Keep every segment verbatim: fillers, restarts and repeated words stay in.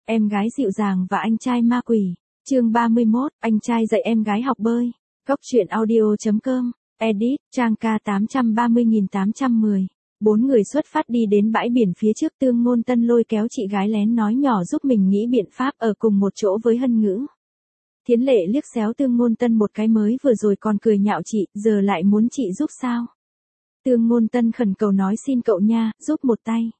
Em gái dịu dàng và anh trai ma quỷ. Chương ba mươi mốt, anh trai dạy em gái học bơi. Cốc truyện audio chấm com. Edit, trang ca tám trăm ba mươi nghìn tám trăm mười. Bốn người xuất phát đi đến bãi biển phía trước. Tương Ngôn Tân lôi kéo chị gái lén nói nhỏ giúp mình nghĩ biện pháp ở cùng một chỗ với Hân Ngữ. Thiến Lệ liếc xéo Tương Ngôn Tân một cái, mới vừa rồi còn cười nhạo chị, giờ lại muốn chị giúp sao? Tương Ngôn Tân khẩn cầu nói xin cậu nha, giúp một tay.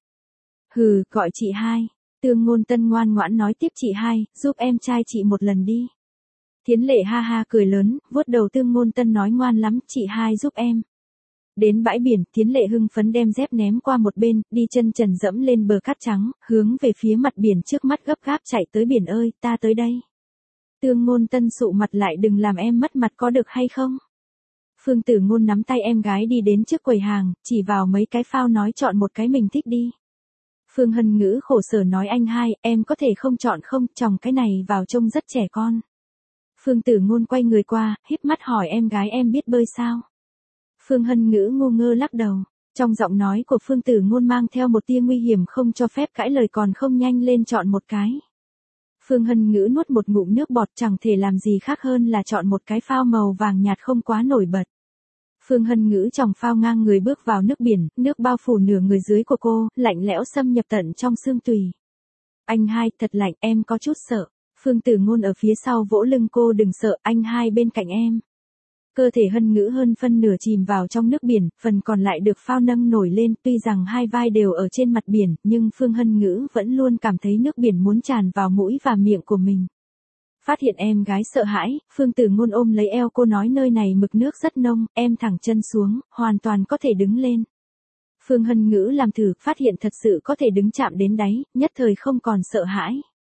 Hừ, gọi chị hai. Tương Ngôn Tân ngoan ngoãn nói tiếp, chị hai, giúp em trai chị một lần đi. Thiến Lệ ha ha cười lớn, vuốt đầu Tương Ngôn Tân nói ngoan lắm, chị hai giúp em. Đến bãi biển, Thiến Lệ hưng phấn đem dép ném qua một bên, đi chân trần dẫm lên bờ cát trắng, hướng về phía mặt biển trước mắt gấp gáp chạy tới. Biển ơi, ta tới đây. Tương Ngôn Tân sụ mặt lại, đừng làm em mất mặt có được hay không? Phương Tử Ngôn nắm tay em gái đi đến trước quầy hàng, chỉ vào mấy cái phao nói chọn một cái mình thích đi. Phương Hân Ngữ khổ sở nói anh hai, em có thể không chọn không, chồng cái này vào trông rất trẻ con. Phương Tử Ngôn quay người qua, híp mắt hỏi em gái em biết bơi sao? Phương Hân Ngữ ngu ngơ lắc đầu. Trong giọng nói của Phương Tử Ngôn mang theo một tia nguy hiểm, không cho phép cãi lời, còn không nhanh lên chọn một cái. Phương Hân Ngữ nuốt một ngụm nước bọt, chẳng thể làm gì khác hơn là chọn một cái phao màu vàng nhạt không quá nổi bật. Phương Hân Ngữ chòng phao ngang người bước vào nước biển, nước bao phủ nửa người dưới của cô, lạnh lẽo xâm nhập tận trong xương tủy. Anh hai, thật lạnh, em có chút sợ. Phương Tử Ngôn ở phía sau vỗ lưng cô, đừng sợ, anh hai bên cạnh em. Cơ thể Hân Ngữ hơn phân nửa chìm vào trong nước biển, phần còn lại được phao nâng nổi lên, tuy rằng hai vai đều ở trên mặt biển, nhưng Phương Hân Ngữ vẫn luôn cảm thấy nước biển muốn tràn vào mũi và miệng của mình. Phát hiện em gái sợ hãi, Phương Tử Ngôn ôm lấy eo cô nói nơi này mực nước rất nông, em thẳng chân xuống, hoàn toàn có thể đứng lên. Phương Hân Ngữ làm thử, phát hiện thật sự có thể đứng chạm đến đáy, nhất thời không còn sợ hãi.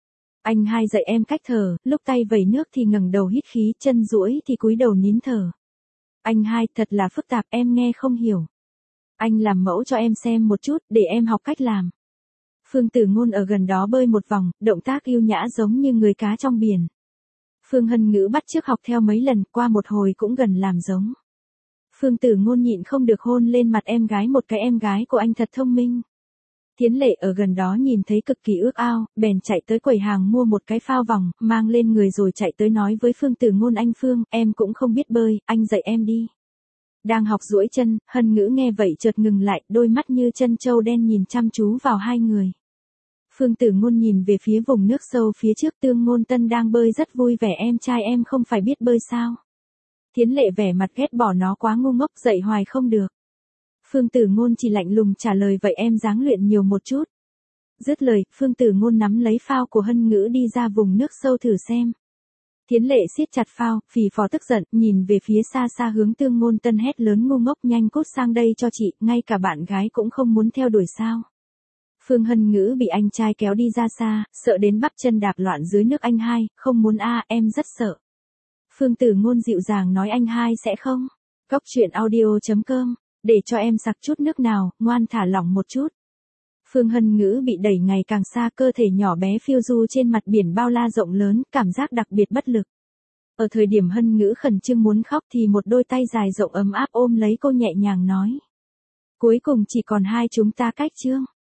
Anh hai dạy em cách thở, lúc tay vẩy nước thì ngẩng đầu hít khí, chân duỗi thì cúi đầu nín thở. Anh hai, thật là phức tạp, em nghe không hiểu. Anh làm mẫu cho em xem một chút, để em học cách làm. Phương Tử Ngôn ở gần đó bơi một vòng, động tác yêu nhã giống như người cá trong biển. Phương Hân Ngữ bắt chước học theo mấy lần, qua một hồi cũng gần làm giống. Phương Tử Ngôn nhịn không được hôn lên mặt em gái một cái, em gái của anh thật thông minh. Thiến Lệ ở gần đó nhìn thấy cực kỳ ước ao, bèn chạy tới quầy hàng mua một cái phao vòng, mang lên người rồi chạy tới nói với Phương Tử Ngôn, anh Phương, em cũng không biết bơi, anh dạy em đi. Đang học duỗi chân, Hân Ngữ nghe vậy chợt ngừng lại, đôi mắt như chân trâu đen nhìn chăm chú vào hai người. Phương Tử Ngôn nhìn về phía vùng nước sâu phía trước, Tương Ngôn Tân đang bơi rất vui vẻ, em trai em không phải biết bơi sao? Thiến Lệ vẻ mặt ghét bỏ, nó quá ngu ngốc, dạy hoài không được. Phương Tử Ngôn chỉ lạnh lùng trả lời, vậy em ráng luyện nhiều một chút. Dứt lời, Phương Tử Ngôn nắm lấy phao của Hân Ngữ đi ra vùng nước sâu thử xem. Thiến Lệ siết chặt phao, phì phò tức giận, nhìn về phía xa xa hướng Tương Ngôn Tân hét lớn, ngu ngốc, nhanh cút sang đây cho chị, ngay cả bạn gái cũng không muốn theo đuổi sao? Phương Hân Ngữ bị anh trai kéo đi ra xa, sợ đến bắp chân đạp loạn dưới nước, anh hai, không muốn a, em rất sợ. Phương Tử Ngôn dịu dàng nói, anh hai sẽ không. Cốc truyện audio chấm com. Để cho em sặc chút nước nào, ngoan thả lỏng một chút. Phương Hân Ngữ bị đẩy ngày càng xa, cơ thể nhỏ bé phiêu du trên mặt biển bao la rộng lớn, cảm giác đặc biệt bất lực. Ở thời điểm Hân Ngữ khẩn trương muốn khóc thì một đôi tay dài rộng ấm áp ôm lấy cô, nhẹ nhàng nói. Cuối cùng chỉ còn hai chúng ta cách chương.